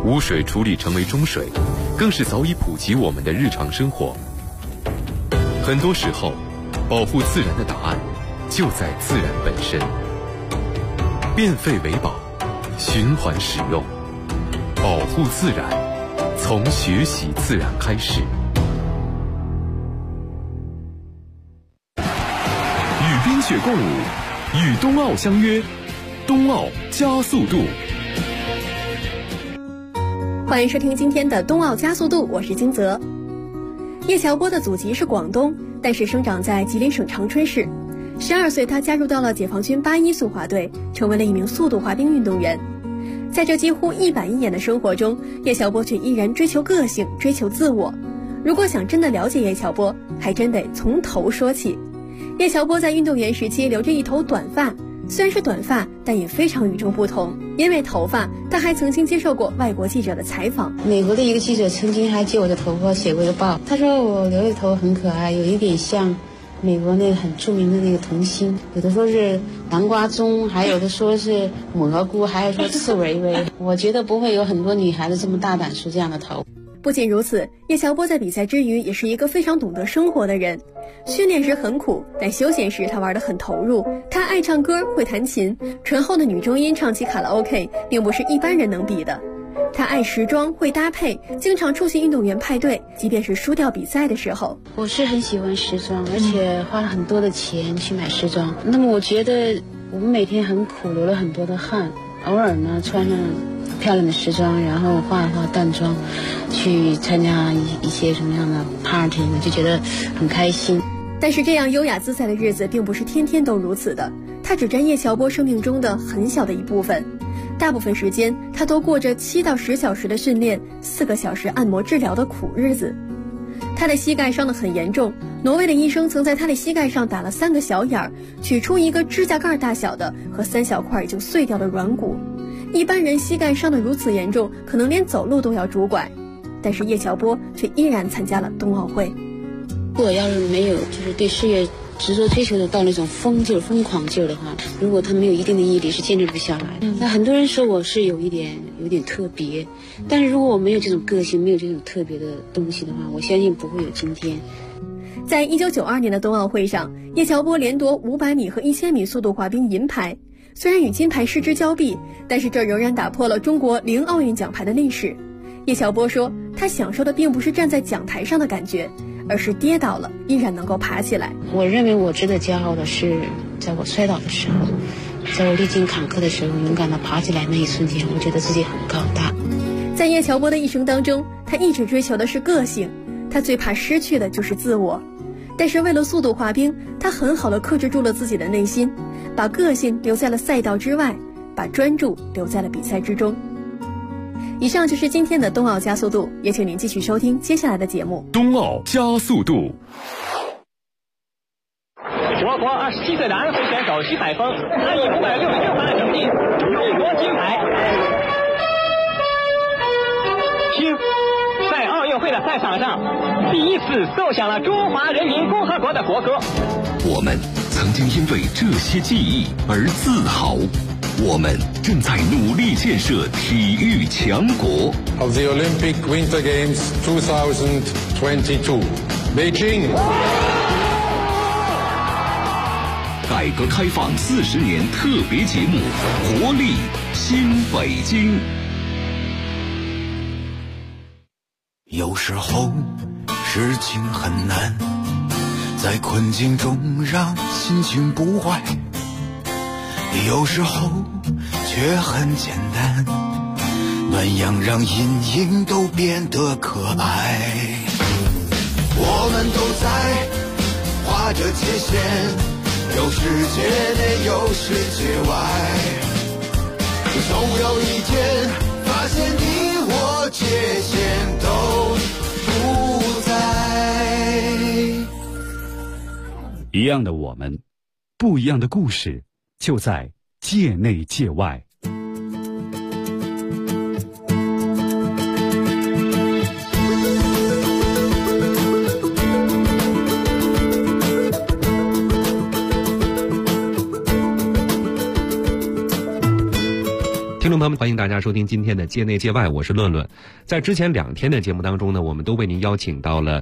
污水处理成为中水，更是早已普及我们的日常生活。很多时候，保护自然的答案就在自然本身。变废为宝，循环使用，保护自然，从学习自然开始。与冰雪共舞，与冬奥相约，冬奥加速度。 欢迎收听今天的冬奥加速度，我是金泽。叶乔波的祖籍是广东，但是生长在吉林省长春市。12岁，他加入到了解放军81速滑队，成为了一名速度滑冰运动员。在这几乎一板一眼的生活中，叶乔波却依然追求个性，追求自我。如果想真的了解叶乔波，还真得从头说起。叶乔波在运动员时期留着一头短发，虽然是短发，但也非常与众不同。因为头发，他还曾经接受过外国记者的采访。 美国的一个记者曾经还借我的头发写过一个报，他说我留的头很可爱，有一点像美国那个很著名的那个童星，有的说是南瓜棕，还有的说是蘑菇，还有说刺猬薇。我觉得不会有很多女孩子这么大胆梳这样的头。 不仅如此，叶乔波在比赛之余也是一个非常懂得生活的人。训练时很苦，但休闲时他玩得很投入。他爱唱歌，会弹琴，醇厚的女中音唱起卡拉 OK 并不是一般人能比的。他爱时装，会搭配，经常出席运动员派对，即便是输掉比赛的时候。 我是很喜欢时装，而且花了很多的钱去买时装。那么我觉得我们每天很苦，流了很多的汗，偶尔呢穿上漂亮的时装，然后化一化淡妆，去参加一些什么样的 party 呢，就觉得很开心。 但是这样优雅自在的日子并不是天天都如此的，它只占叶乔波生命中的很小的一部分。大部分时间，他都过着7到10小时的训练，4个小时按摩治疗的苦日子。他的膝盖伤得很严重，挪威的医生曾在他的膝盖上打了3个小眼儿，取出一个指甲盖大小的和3小块已经碎掉的软骨。一般人膝盖伤得如此严重，可能连走路都要拄拐，但是叶乔波却依然参加了冬奥会。 如果要是没有就是对事业执着追求的到那种疯狂劲儿的话，如果他没有一定的毅力，是坚持不下来的。那很多人说我是有点特别，但是如果我没有这种个性，没有这种特别的东西的话，我相信不会有今天。 在1992年的冬奥会上，叶乔波连夺500米和1000米速度滑冰银牌。虽然与金牌失之交臂，但是这仍然打破了中国0奥运奖牌的历史。叶乔波说，他享受的并不是站在讲台上的感觉，而是跌倒了依然能够爬起来。 我认为我值得骄傲的是，在我摔倒的时候，在我历经坎坷的时候，勇敢地爬起来那一瞬间，我觉得自己很高大。 在叶乔波的一生当中，他一直追求的是个性，他最怕失去的就是自我。但是为了速度滑冰，他很好地克制住了自己的内心，把个性留在了赛道之外，把专注留在了比赛之中。以上就是今天的冬奥加速度，也请您继续收听接下来的节目。 冬奥加速度。 我国27岁的安徽选手徐海峰，他以566分的成绩勇夺金牌。新在奥运会的赛场上，第一次奏响了中华人民共和国的国歌。 我们曾经因为这些记忆而自豪，我们正在努力建设体育强国。 Of the Olympic Winter Games 2022, Beijing。 改革开放40年特别节目《活力新北京》。 有时候事情很难，在困境中让心情不坏，有时候却很简单，暖阳让阴影都变得可爱。我们都在画着界限，有世界内有世界外，总有一天发现你我界限都不在。 一样的我们，不一样的故事，就在界内界外。 听众众朋友们，欢迎大家收听今天的界内界外，我是论论。在之前2天的节目当中呢，我们都为您邀请到了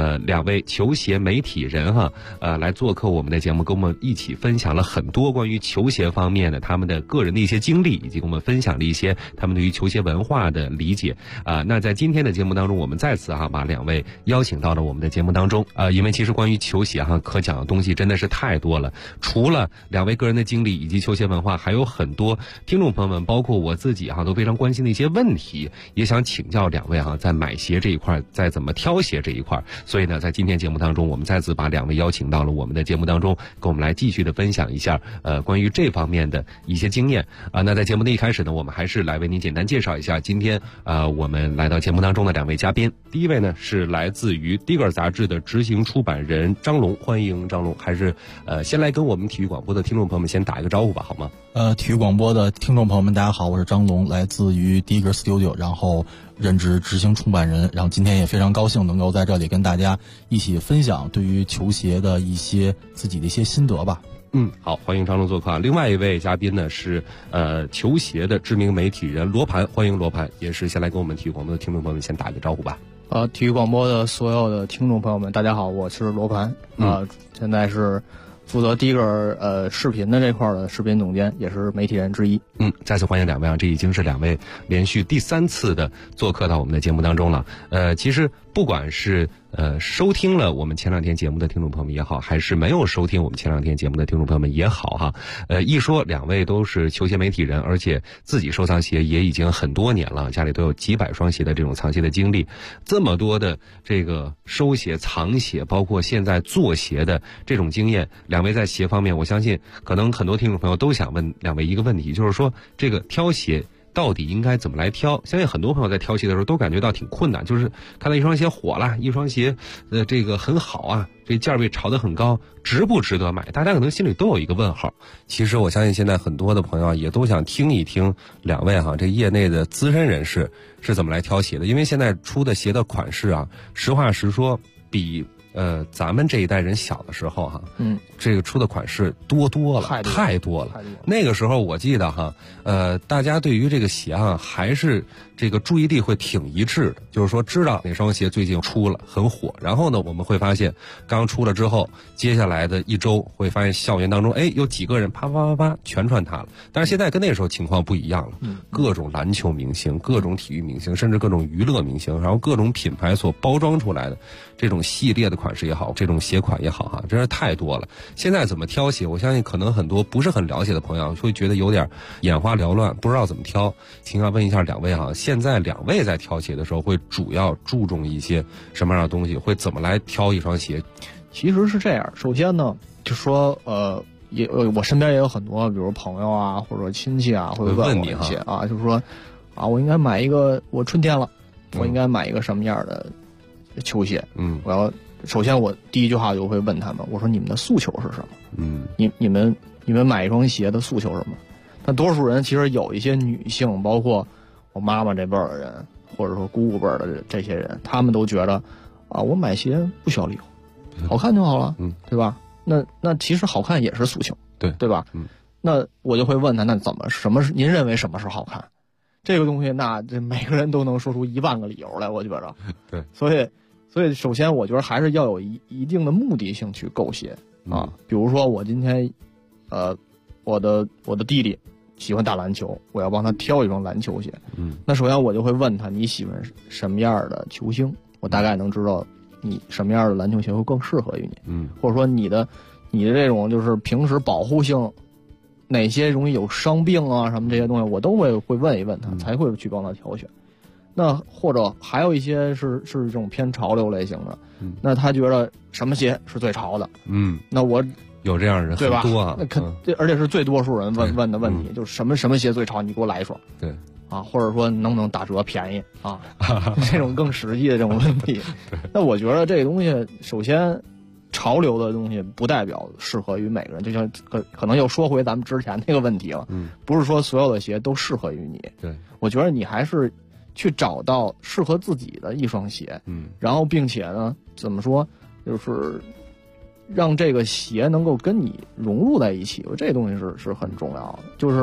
2位球鞋媒体人来做客我们的节目，跟我们一起分享了很多关于球鞋方面的他们的个人的一些经历，以及跟我们分享了一些他们对于球鞋文化的理解。那在今天的节目当中，我们再次把2位邀请到了我们的节目当中。因为其实关于球鞋可讲的东西真的是太多了，除了2位个人的经历以及球鞋文化，还有很多听众朋友们，包括我自己都非常关心的一些问题，也想请教2位在买鞋这一块，在怎么挑鞋这一块。所以呢，在今天节目当中，我们再次把2位邀请到了我们的节目当中，跟我们来继续的分享一下关于这方面的一些经验那在节目的一开始呢，我们还是来为您简单介绍一下今天我们来到节目当中的2位嘉宾。第一位呢是来自于 Digger 杂志的执行出版人张龙，欢迎张龙。还是先来跟我们体育广播的听众朋友们先打一个招呼吧，好吗？ 体育广播的听众朋友们，大家好，我是张龙，来自于 Digger Studio， 然后任职执行出版人，然后今天也非常高兴能够在这里跟大家一起分享对于球鞋的一些自己的一些心得吧。 好，欢迎张龙做客。另外一位嘉宾呢是球鞋的知名媒体人罗盘，欢迎罗盘，也是先来跟我们体育广播的听众朋友们先打一个招呼吧。 体育广播的所有的听众朋友们，大家好，我是罗盘，现在是负责第一个视频的这块的视频总监，也是媒体人之一。 再次欢迎2位这已经是2位连续第3次的做客到我们的节目当中了。其实不管是收听了我们前2天节目的听众朋友们也好，还是没有收听我们前2天节目的听众朋友们也好一说2位都是球鞋媒体人，而且自己收藏鞋也已经很多年了，家里都有几百双鞋的这种藏鞋的经历，这么多的这个收鞋藏鞋，包括现在做鞋的这种经验，2位在鞋方面，我相信可能很多听众朋友都想问2位一个问题，就是说这个挑鞋到底应该怎么来挑？相信很多朋友在挑鞋的时候都感觉到挺困难，就是看到一双鞋火了，一双鞋这个很好这价位炒得很高，值不值得买？大家可能心里都有一个问号。其实我相信现在很多的朋友也都想听一听2位这业内的资深人士是怎么来挑鞋的，因为现在出的鞋的款式实话实说比咱们这一代人小的时候这个出的款式多了，太多了。那个时候我记得大家对于这个鞋还是这个注意力会挺一致的，就是说知道哪双鞋最近出了很火，然后呢我们会发现刚出了之后，接下来的1周会发现校园当中有几个人啪啪啪啪全穿它了。但是现在跟那个时候情况不一样了，各种篮球明星，各种体育明星，甚至各种娱乐明星，然后各种品牌所包装出来的这种系列的款式也好，这种鞋款也好真是太多了。现在怎么挑鞋，我相信可能很多不是很了解的朋友会觉得有点眼花缭乱，不知道怎么挑。请问一下2位现在2位在挑鞋的时候会主要注重一些什么样的东西，会怎么来挑一双鞋？ 其实是这样，首先呢就说我身边也有很多比如朋友或者亲戚会问我一些就是说我应该买一个，我春天了我应该买一个什么样的球鞋？首先我第一句话就会问他们，我说你们的诉求是什么？你们买一双鞋的诉求是什么？但多数人其实有一些女性，包括我妈妈这辈儿的人，或者说姑姑辈儿的这些人，他们都觉得我买鞋不需要理由，好看就好了，对吧？那其实好看也是诉求，对吧？那我就会问他，那您认为什么是好看？这个东西，那这每个人都能说出1万个理由来，我觉得。 对， 所以首先我觉得还是要有一定的目的性去购鞋比如说我今天我的弟弟喜欢打篮球，我要帮他挑一双篮球鞋。那首先我就会问他，你喜欢什么样的球星？我大概能知道你什么样的篮球鞋会更适合于你。或者说你的这种就是平时保护性，哪些容易有伤病什么这些东西，我都会问一问他，才会去帮他挑选。那或者还有一些是这种偏潮流类型的，那他觉得什么鞋是最潮的？那我有这样人很多那而且是最多数人问的问题，就是什么鞋最潮，你给我来一双。 对或者说能不能打折便宜这种更实际的这种问题。那我觉得这个东西，首先潮流的东西不代表适合于每个人，就像可能又说回咱们之前那个问题了，不是说所有的鞋都适合于你。 对， 我觉得你还是去找到适合自己的一双鞋，然后并且呢，怎么说，就是让这个鞋能够跟你融入在一起，这东西是很重要的。就是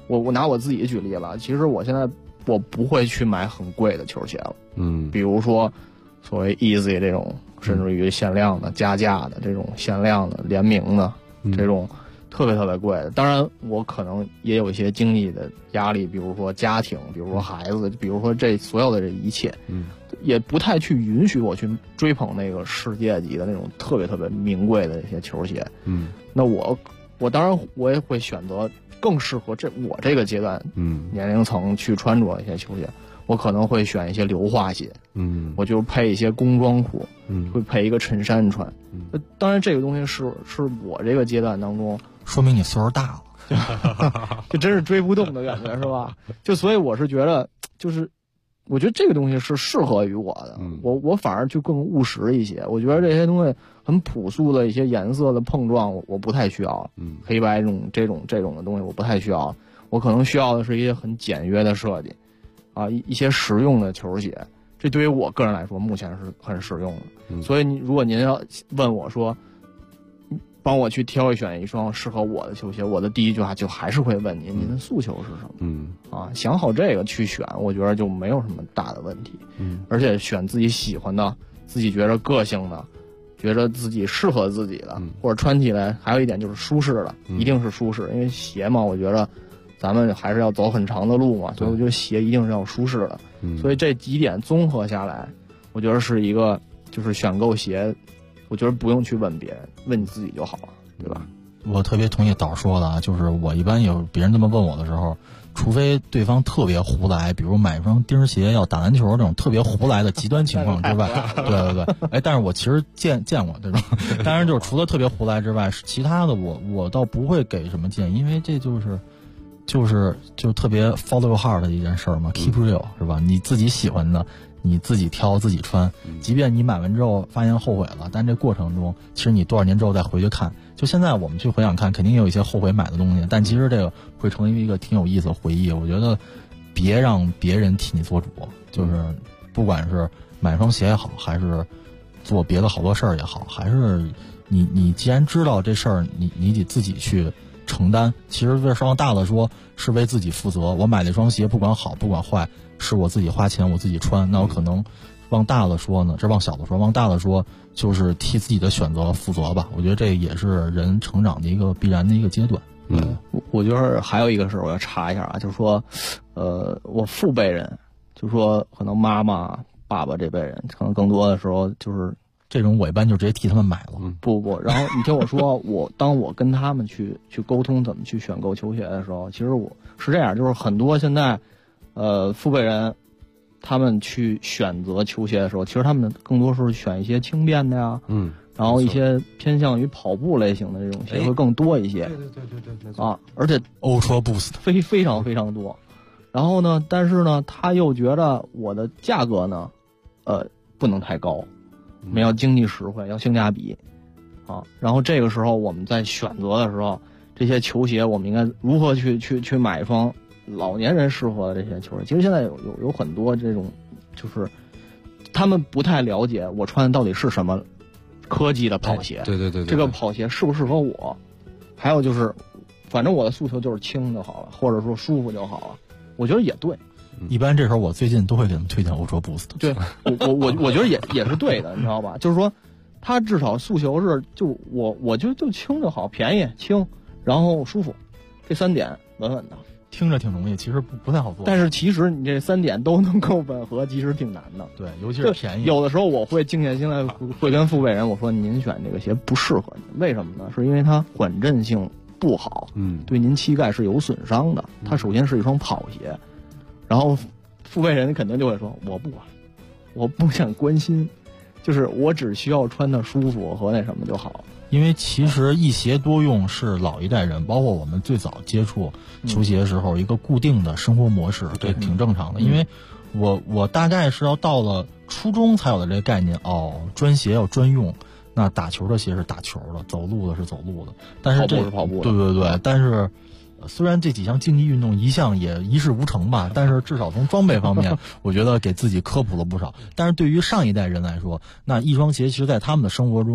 我拿我自己举例了，其实我现在我不会去买很贵的球鞋了，比如说所谓 Easy 这种，甚至于限量的、加价的这种限量的、联名的这种特别特别贵的。当然，我可能也有一些经济的压力，比如说家庭，比如说孩子，比如说这所有的这一切，也不太去允许我去追捧那个世界级的那种特别特别名贵的一些球鞋。那我当然我也会选择更适合我这个阶段年龄层去穿着一些球鞋。我可能会选一些硫化鞋，我就配一些工装裤，会配一个衬衫穿。当然，这个东西是我这个阶段当中， 说明你岁数大了， 就真是追不动的感觉，是吧？就所以我是觉得，就是我觉得这个东西是适合于我的，我反而就更务实一些。我觉得这些东西很朴素的一些颜色的碰撞，我不太需要，黑白这种的东西我不太需要，我可能需要的是一些很简约的设计。一些实用的球鞋，这对于我个人来说目前是很实用的。所以如果您要问我说，帮我去挑选一双适合我的球鞋，我的第一句话就还是会问您的诉求是什么？想好这个去选，我觉得就没有什么大的问题。而且选自己喜欢的、自己觉得个性的、觉得自己适合自己的，或者穿起来还有一点就是舒适的，一定是舒适，因为鞋嘛，我觉得咱们还是要走很长的路嘛，所以我觉得鞋一定是要舒适的。所以这几点综合下来，我觉得是一个就是选购鞋，我觉得不用去问别人，问你自己就好了，对吧？ 我特别同意导说的啊，就是我一般有别人这么问我的时候，除非对方特别胡来，比如买一双钉鞋要打篮球这种特别胡来的极端情况之外，对，但是我其实见过这种，当然就是除了特别胡来之外，其他的我倒不会给什么建议，因为这就特别 follow your heart 的一件事嘛 ，keep real 是吧？你自己喜欢的，你自己挑自己穿，即便你买完之后发现后悔了，但这过程中，其实你多少年之后再回去看，就现在我们去回想看，肯定有一些后悔买的东西，但其实这个会成为一个挺有意思的回忆。我觉得别让别人替你做主，就是不管是买双鞋也好，还是做别的好多事儿也好，还是你既然知道这事儿，你得自己去承担。其实这往大了说是为自己负责，我买那双鞋不管好不管坏，是我自己花钱我自己穿，那我可能往大了说呢，这往小了说，往大了说就是替自己的选择负责吧。我觉得这也是人成长的一个必然的一个阶段。 我觉得还有一个事我要插一下啊，就是说我父辈人，就是说可能妈妈爸爸这辈人可能更多的时候就是这种，我一般就直接替他们买了。 不，然后你听我说，当我跟他们去沟通怎么去选购球鞋的时候，其实我是这样，就是很多现在父辈人他们去选择球鞋的时候，其实他们更多是选一些轻便的呀，然后一些偏向于跑步类型的这种鞋会更多一些。对啊，而且 Ultra Boost 非常非常多。然后呢，但是呢，他又觉得我的价格呢，不能太高。我们要经济实惠，要性价比，然后这个时候我们在选择的时候，这些球鞋我们应该如何去买一双老年人适合的这些球鞋？其实现在有很多这种，就是他们不太了解我穿的到底是什么科技的跑鞋， 对， 这个跑鞋适不适合我？还有就是，反正我的诉求就是轻就好了，或者说舒服就好了。我觉得也对。 一般这时候我最近都会给他们推荐Ultra Boost。 对，我觉得也是对的，你知道吧？就是说，他至少诉求是我就轻就好，便宜轻，然后舒服，这3点稳稳的。 听着挺容易，其实不太好做。 但是其实你这3点都能够吻合，其实挺难的。 对，尤其是便宜。 有的时候我会静下心来，会跟父辈人我说：“您选这个鞋不适合你，为什么呢？是因为它缓震性不好，对您膝盖是有损伤的。它首先是一双跑鞋。”然后父辈人肯定就会说，我不管，我不想关心，就是我只需要穿的舒服和那什么就好。 因为其实一鞋多用是老一代人，包括我们最早接触球鞋的时候一个固定的生活模式，这挺正常的。因为我大概是要到了初中才有的这个概念，专鞋要专用，那打球的鞋是打球的，走路的是走路的，但是跑步是跑步的， 对，但是虽然这几项竞技运动一向也一事无成吧，但是至少从装备方面我觉得给自己科普了不少。但是对于上一代人来说，那一双鞋其实在他们的生活中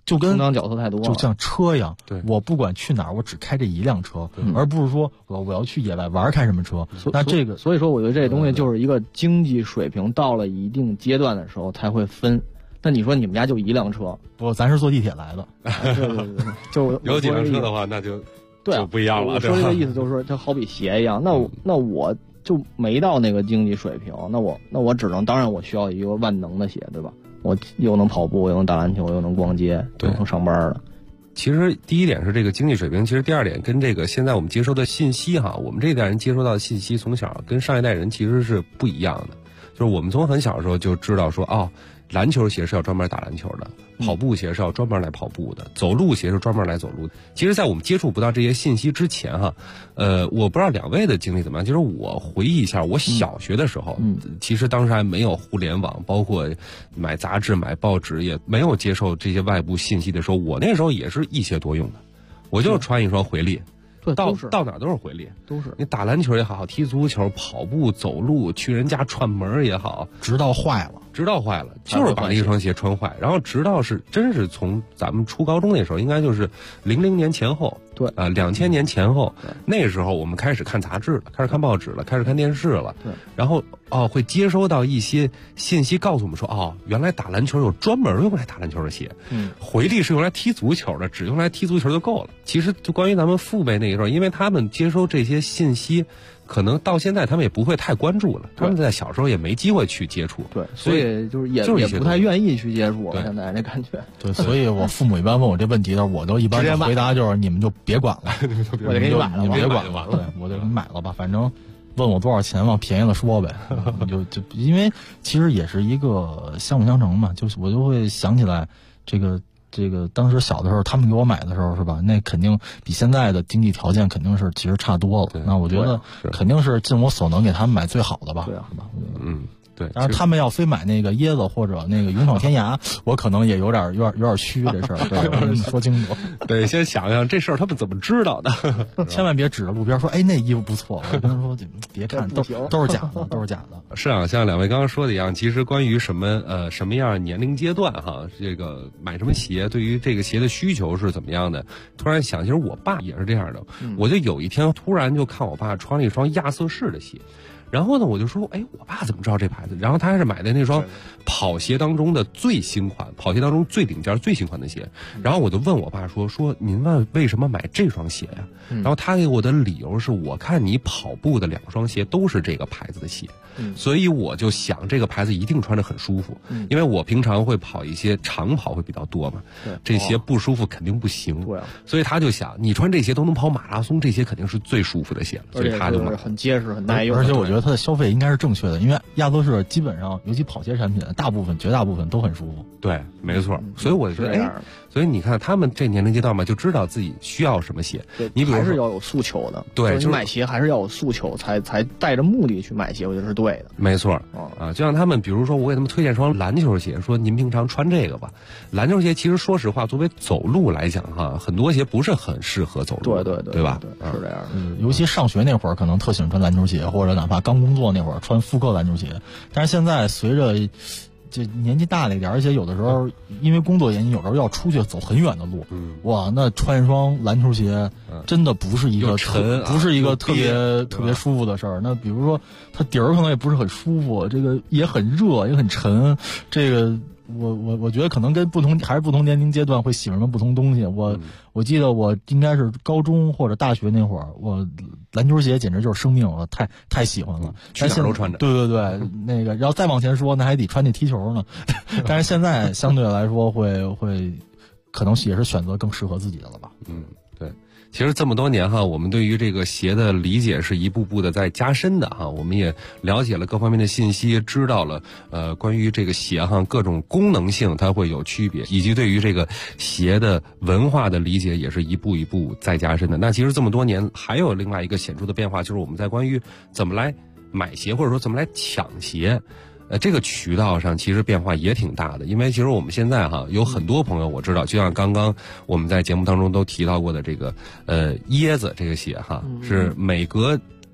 就跟充当角色太多了， 就像车一样， 对， 我不管去哪儿，我只开这一辆车，而不是说我要去野外玩开什么车。那这个， 所以说我觉得这东西就是一个经济水平到了一定阶段的时候才会分。那你说你们家就一辆车， 不，咱是坐地铁来的， 对，就有几辆车的话，那就不一样了。 我说这个意思就是说，它好比鞋一样，那我就没到那个经济水平，那我只能，当然我需要一个万能的鞋，对吧？我又能跑步，又能打篮球，又能逛街，又能上班的。 其实第一点是这个经济水平，其实第二点跟这个现在我们接收的信息哈，我们这一代人接收到的信息从小跟上一代人其实是不一样的。就是我们从很小的时候就知道说，哦，篮球鞋是要专门打篮球的，跑步鞋是要专门来跑步的，走路鞋是专门来走路的。其实在我们接触不到这些信息之前哈，我不知道两位的经历怎么样。就是我回忆一下，我小学的时候，其实当时还没有互联网，包括买杂志买报纸也没有接受这些外部信息的时候，我那时候也是一鞋多用的，我就穿一双回力。到哪都是回力， 都是你打篮球也好，踢足球、跑步、走路、去人家串门也好， 直到坏了， 就是把一双鞋穿坏。然后直到真是从咱们初高中那时候，应该就是00年前后， 对 ，2000年前后，那时候我们开始看杂志了，开始看报纸了，开始看电视了， 对， 然后会接收到一些信息，告诉我们说，原来打篮球有专门用来打篮球的鞋，回力是用来踢足球的，只用来踢足球就够了。其实就关于咱们父辈那一段，因为他们接收这些信息，可能到现在他们也不会太关注了，他们在小时候也没机会去接触， 对，所以也不太愿意去接触了。现在这感觉， 对，所以我父母一般问我这问题的时候，我都一般回答就是你们就别管了， 我就给你买了， 你别管了，对，我就给你买了吧，反正问我多少钱，往便宜了说呗，就因为其实也是一个相辅相成嘛，就是我就会想起来这个当时小的时候他们给我买的时候是吧，那肯定比现在的经济条件肯定是其实差多了，那我觉得肯定是尽我所能给他们买最好的吧， 对啊， 是吧？ 对， 当然他们要非买那个椰子或者那个勇闯天涯，我可能也有点虚这事儿，对，我跟你说清楚。 对，先想想这事儿他们怎么知道的， 千万别指着路边说，哎，那衣服不错。我跟他说，别看，都是假的，都是假的。 是啊，像两位刚刚说的一样，其实关于什么样年龄阶段哈，这个买什么鞋，对于这个鞋的需求是怎么样的，突然想，其实我爸也是这样的。我就有一天突然就看我爸穿了一双亚瑟士的鞋。然后呢，我就说，哎，我爸怎么知道这牌子？然后他还是买的那双跑鞋当中的最新款，跑鞋当中最顶尖、最新款的鞋。然后我就问我爸说您为什么买这双鞋呀？然后他给我的理由是，我看你跑步的2双鞋都是这个牌子的鞋，所以我就想这个牌子一定穿着很舒服，因为我平常会跑一些长跑会比较多嘛，这鞋不舒服肯定不行，所以他就想你穿这鞋都能跑马拉松，这鞋肯定是最舒服的鞋了，所以他就买， 很结实、很耐用， 而且我觉得它的消费应该是正确的，因为亚瑟士基本上，尤其跑鞋产品，绝大部分都很舒服。 对，没错。所以我觉得，所以你看他们这年龄阶段嘛，就知道自己需要什么鞋。你比如还是要有诉求的， 对， 你买鞋还是要有诉求，才带着目的去买鞋，我觉得是对的。 没错，就像他们，比如说我给他们推荐双篮球鞋，说您平常穿这个吧。篮球鞋其实说实话，作为走路来讲哈，很多鞋不是很适合走路，对吧？ 是这样的。 尤其上学那会儿，可能特喜欢穿篮球鞋，或者哪怕刚工作那会儿穿复刻篮球鞋。但是现在随着这年纪大了一点，而且有的时候因为工作原因，有时候要出去走很远的路，哇，那穿一双篮球鞋真的不是一个特别舒服的事儿。那比如说它底儿可能也不是很舒服，这个也很热也很沉，这个我觉得可能跟不同年龄阶段会喜欢什么不同东西。我记得我应该是高中或者大学那会儿，我篮球鞋简直就是生命了，太喜欢了， 去哪儿都穿着。 对，那个，然后再往前说，那还得穿那踢球呢。但是现在相对来说会，可能也是选择更适合自己的了吧。 对。其实这么多年哈，我们对于这个鞋的理解是一步步的在加深的哈。我们也了解了各方面的信息，知道了关于这个鞋哈各种功能性它会有区别，以及对于这个鞋的文化的理解也是一步一步在加深的。那其实这么多年还有另外一个显著的变化，就是我们在关于怎么来买鞋或者说怎么来抢鞋。这个渠道上其实变化也挺大的，因为其实我们现在哈有很多朋友我知道，就像刚刚我们在节目当中都提到过的这个椰子这个鞋哈，是每隔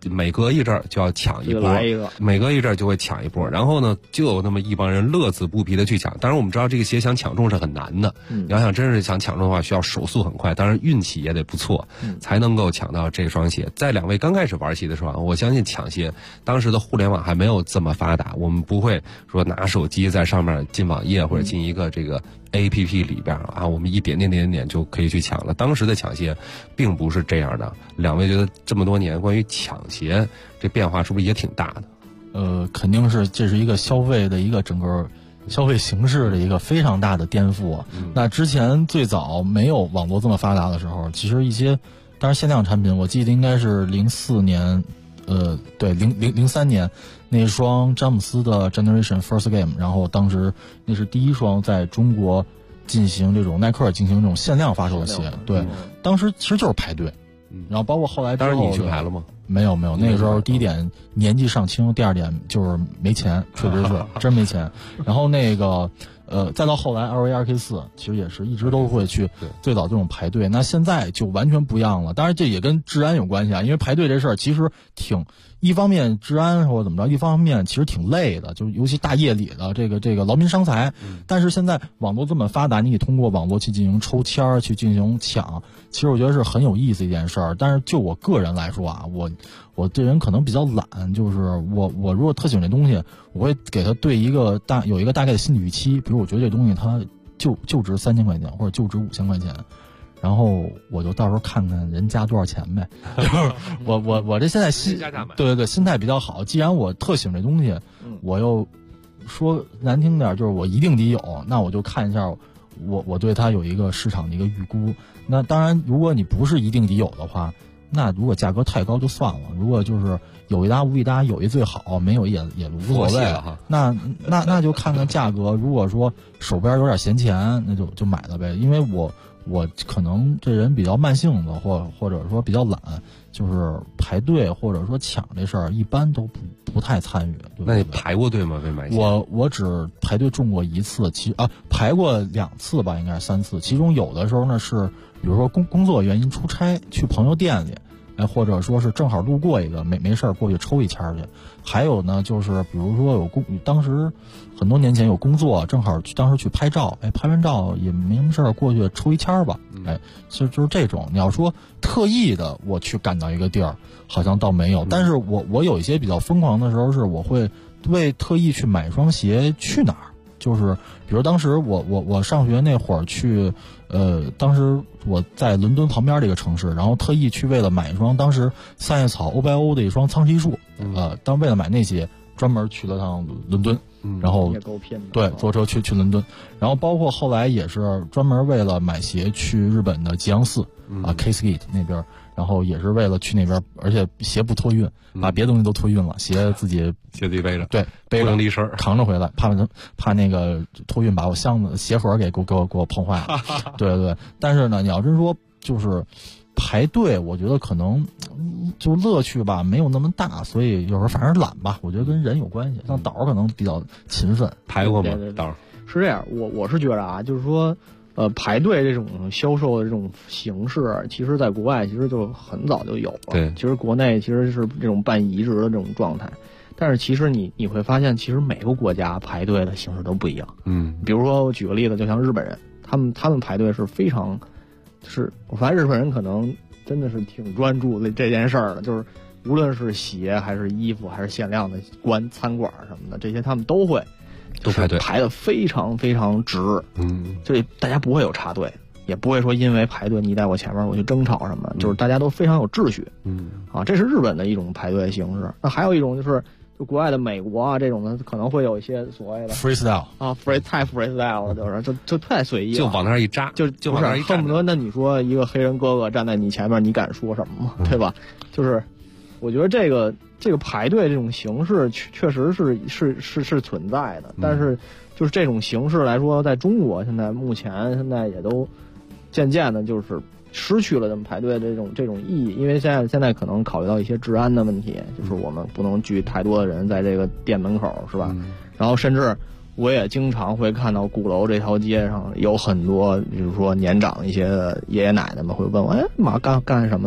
每隔一阵儿就要抢一波，每隔一阵儿就会抢一波，然后呢，就有那么一帮人乐此不疲的去抢。当然我们知道这个鞋想抢中是很难的，你要想真是想抢中的话，需要手速很快，当然运气也得不错，才能够抢到这双鞋。在两位刚开始玩鞋的时候，我相信抢鞋当时的互联网还没有这么发达，我们不会说拿手机在上面进网页或者进一个这个 APP 里边啊，我们一点就可以去抢了。当时的抢鞋并不是这样的。两位觉得这么多年关于抢鞋这变化是不是也挺大的？ 肯定是，这是一个消费的一个整个消费形式的一个非常大的颠覆。那之前最早没有网络这么发达的时候，其实一些当然限量产品，我记得应该是04年，对03年那双詹姆斯的 Generation First Game， 然后当时那是第一双在中国进行这种耐克进行这种限量发售的鞋。对，当时其实就是排队，然后包括后来之后， 当然你去排了吗？ 没有，那个时候第一点年纪尚轻，第二点就是没钱，确实是真没钱。然后那个再到后来 LV2K4 其实也是一直都会去最早这种排队。那现在就完全不一样了，当然这也跟治安有关系啊，因为排队这事儿其实一方面治安或者怎么着，一方面其实挺累的，就尤其大夜里的这个劳民伤财。但是现在网络这么发达，你可以通过网络去进行抽签去进行抢，其实我觉得是很有意思一件事儿。但是就我个人来说啊，我这人可能比较懒，就是我如果特喜欢这东西，我会给他对有一个大概的心理预期，比如我觉得这东西它就值3000块钱或者就值5000块钱。然后我就到时候看看人加多少钱呗，就是我这现在对心态比较好。既然我特喜欢这东西，我又说难听点，就是我一定得有，那我就看一下我对它有一个市场的一个预估。那当然，如果你不是一定得有的话，那如果价格太高就算了。如果就是有一搭无一搭，有一最好，没有也无所谓了。那就看看价格。如果说手边有点闲钱，那就买了呗。因为我可能这人比较慢性子，或者说比较懒，就是排队或者说抢这事儿一般都不太参与。 那你排过队吗？为买鞋？ 我只排队中过一次，排过2次吧，应该是3次。其中有的时候呢是，比如说工作原因出差去朋友店里，或者说是正好路过一个没事过去抽一签去。还有呢就是比如说当时很多年前有工作，正好当时去拍照，拍完照也没什么事过去抽一签吧，就是这种。你要说特意的我去赶到一个地儿，好像倒没有。但是我有一些比较疯狂的时候，是我会为特意去买双鞋去哪儿。就是比如当时我上学那会儿去，当时我在伦敦旁边这个城市，然后特意去为了买一双当时三叶草欧白欧的一双苍崎树，为了买那鞋专门去了趟伦敦，然后对坐车去伦敦，然后包括后来也是专门为了买鞋去日本的吉阳寺K-Skate 那边，然后也是为了去那边，而且鞋不托运，把别的东西都托运了，鞋自己背着， 对，背着离身扛着回来，怕那个托运把我箱子鞋盒给我碰坏了。对，但是呢，你要真说就是排队，我觉得可能就乐趣吧没有那么大，所以有时候反正懒吧，我觉得跟人有关系。像岛可能比较勤奋， 排过吗？岛是这样，我是觉得啊，就是说。排队这种销售的这种形式，其实在国外其实就很早就有了。 对， 其实国内其实是这种半移植的这种状态，但是其实你会发现，其实每个国家排队的形式都不一样。比如说我举个例子，就像日本人，他们排队是非常，就是我发现日本人可能真的是挺专注的这件事儿的，就是无论是鞋还是衣服还是限量的餐馆什么的，这些他们都会。 都排队排得非常非常直，所以大家不会有插队，也不会说因为排队你在我前面我去争吵什么，就是大家都非常有秩序，这是日本的一种排队形式。那还有一种就是就国外的美国啊这种的，可能会有一些所谓的 freestyle 太 freestyle 了，就太随意了， 就往那儿一扎， 就往那儿一恨不得。那你说一个黑人哥哥站在你前面，你敢说什么吗？对吧？就是我觉得这个排队这种形式确实是存在的，但是就是这种形式来说，在中国目前现在也都渐渐的就是失去了这么排队的这种意义，因为现在可能考虑到一些治安的问题，就是我们不能聚太多的人在这个店门口，是吧？然后甚至我也经常会看到鼓楼这条街上有很多，比如说年长一些爷爷奶奶们会问我，干什么呢？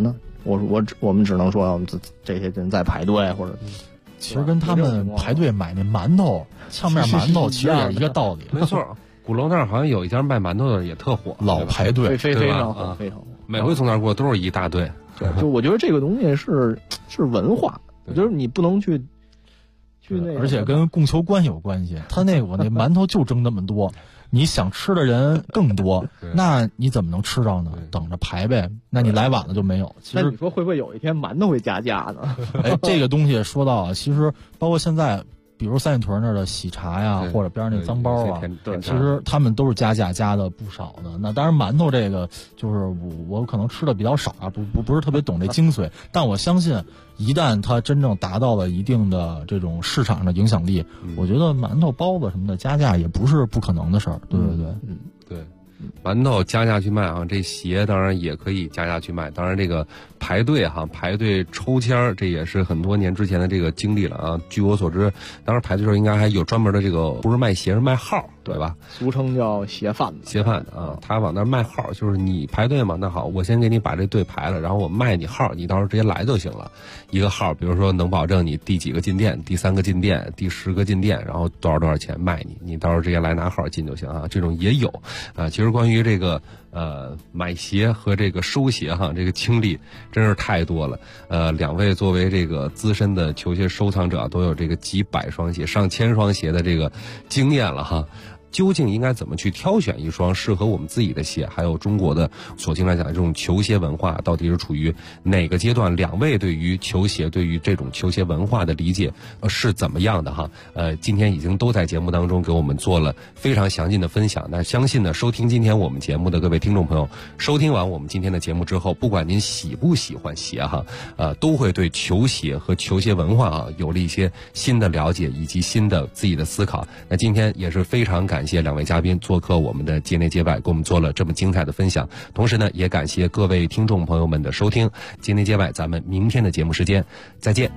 我们只能说我们这些人在排队或者。 其实跟他们排队买那馒头，炝面馒头，其实也是一个道理。 没错，鼓楼那儿好像有一家卖馒头的也特火， 老排队， 非常火，非常火。 每回从那儿过都是一大队。 对，就我觉得这个东西是文化，我觉得你不能去那个， 而且跟供求关系有关系。他我那馒头就蒸那么多。你想吃的人更多，那你怎么能吃着呢？等着排呗。那你来晚了就没有。其实那你说会不会有一天馒头会加价呢？ 哎，这个东西说到啊，其实包括现在，比如三里屯那儿的喜茶呀，或者边上那脏包啊， 对， 其实他们都是加价加的不少的。那当然馒头这个就是我可能吃的比较少啊，不是特别懂这精髓，但我相信一旦它真正达到了一定的这种市场上的影响力，我觉得馒头包子什么的加价也不是不可能的事儿。对对对， 对。馒头加价去卖啊，这鞋当然也可以加价去卖。当然这个排队排队抽签这也是很多年之前的这个经历了啊。据我所知，当时排队的时候应该还有专门的这个，不是卖鞋是卖号，对吧？ 俗称叫鞋贩子。 鞋贩子啊，他往那儿卖号，就是你排队嘛，那好，我先给你把这队排了，然后我卖你号，你到时候直接来就行了。一个号，比如说能保证你第几个进店，第3个进店，第10个进店，然后多少钱卖你，你到时候直接来拿号进就行啊。这种也有啊。其实关于这个买鞋和这个收鞋这个经历真是太多了。两位作为这个资深的球鞋收藏者，都有这个几百双鞋、上千双鞋的这个经验了哈。究竟应该怎么去挑选一双适合我们自己的鞋？还有中国的所经常讲的这种球鞋文化到底是处于哪个阶段？两位对于球鞋、对于这种球鞋文化的理解是怎么样的哈？今天已经都在节目当中给我们做了非常详尽的分享。那相信呢，收听今天我们节目的各位听众朋友，收听完我们今天的节目之后，不管您喜不喜欢鞋都会对球鞋和球鞋文化有了一些新的了解以及新的自己的思考。那今天也是非常感谢两位嘉宾做客我们的街内街外，给我们做了这么精彩的分享。同时呢，也感谢各位听众朋友们的收听。街内街外，咱们明天的节目时间再见。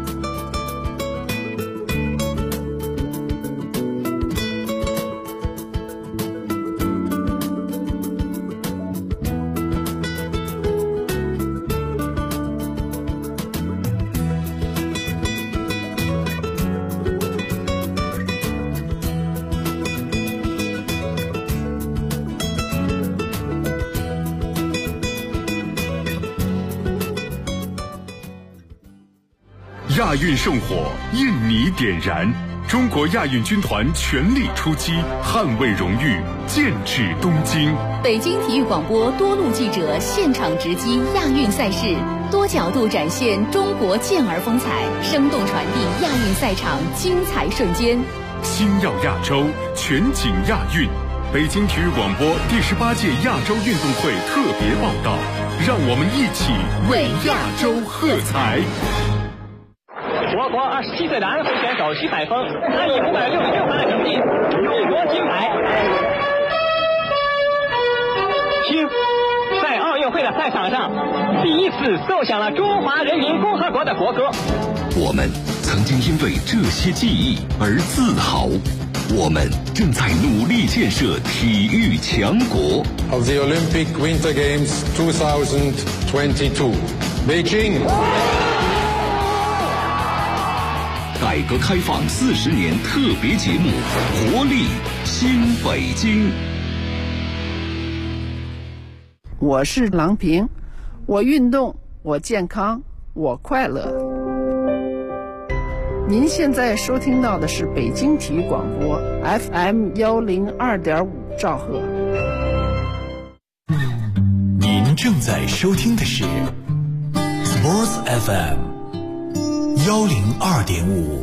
亚运圣火，印尼点燃，中国亚运军团全力出击，捍卫荣誉，剑指东京。 北京体育广播多路记者现场直击亚运赛事，多角度展现中国健儿风采，生动传递亚运赛场精彩瞬间。 星耀亚洲，全景亚运。北京体育广播第18届亚洲运动会特别报道，让我们一起为亚洲喝彩。 我国27岁的安徽选手徐海峰，他以566分的成绩荣夺金牌。听，在奥运会的赛场上，第一次奏响了中华人民共和国的国歌。 我们曾经因为这些记忆而自豪，我们正在努力建设体育强国。 Of the Olympic Winter Games 2022, Beijing。 改革开放40年特别节目，活力新北京。 我是郎平，我运动，我健康，我快乐。您现在收听到的是北京体育广播 FM 102.5兆赫。 您正在收听的是 Sports FM。102.5。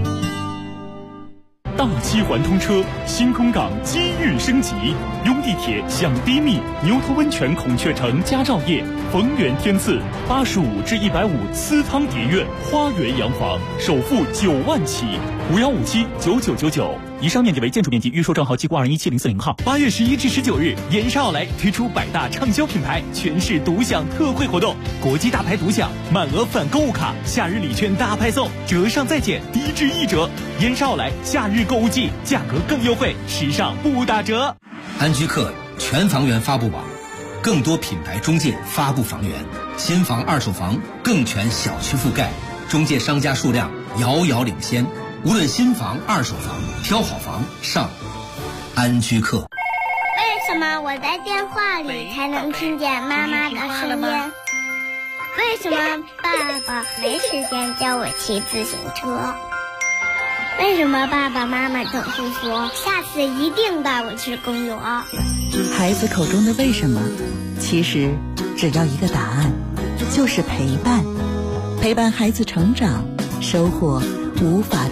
大七环通车，新空港机遇升级，拥地铁享低密，牛头温泉孔雀城佳兆业，逢源天赐，85至150私汤叠苑花园洋房，首付9万起，51579999。以上面积为建筑面积，预售账号记过2017040号。8月11至19日，延沙奥莱推出百大畅销品牌全市独享特惠活动，国际大牌独享，满额返购物卡，夏日礼券大派送，折上再减，低至1折。延沙奥莱夏日购物季，价格更优惠，时尚不打折。 安居客全房源发布网， 更多品牌中介发布房源，新房二手房更全小区覆盖，中介商家数量遥遥领先。无论新房二手房，挑好房上安居客。 为什么我在电话里才能听见妈妈的声音？为什么爸爸没时间教我骑自行车？为什么爸爸妈妈总是说下次一定带我去公园？ 孩子口中的为什么，其实只要一个答案，就是陪伴。陪伴孩子成长，收获无法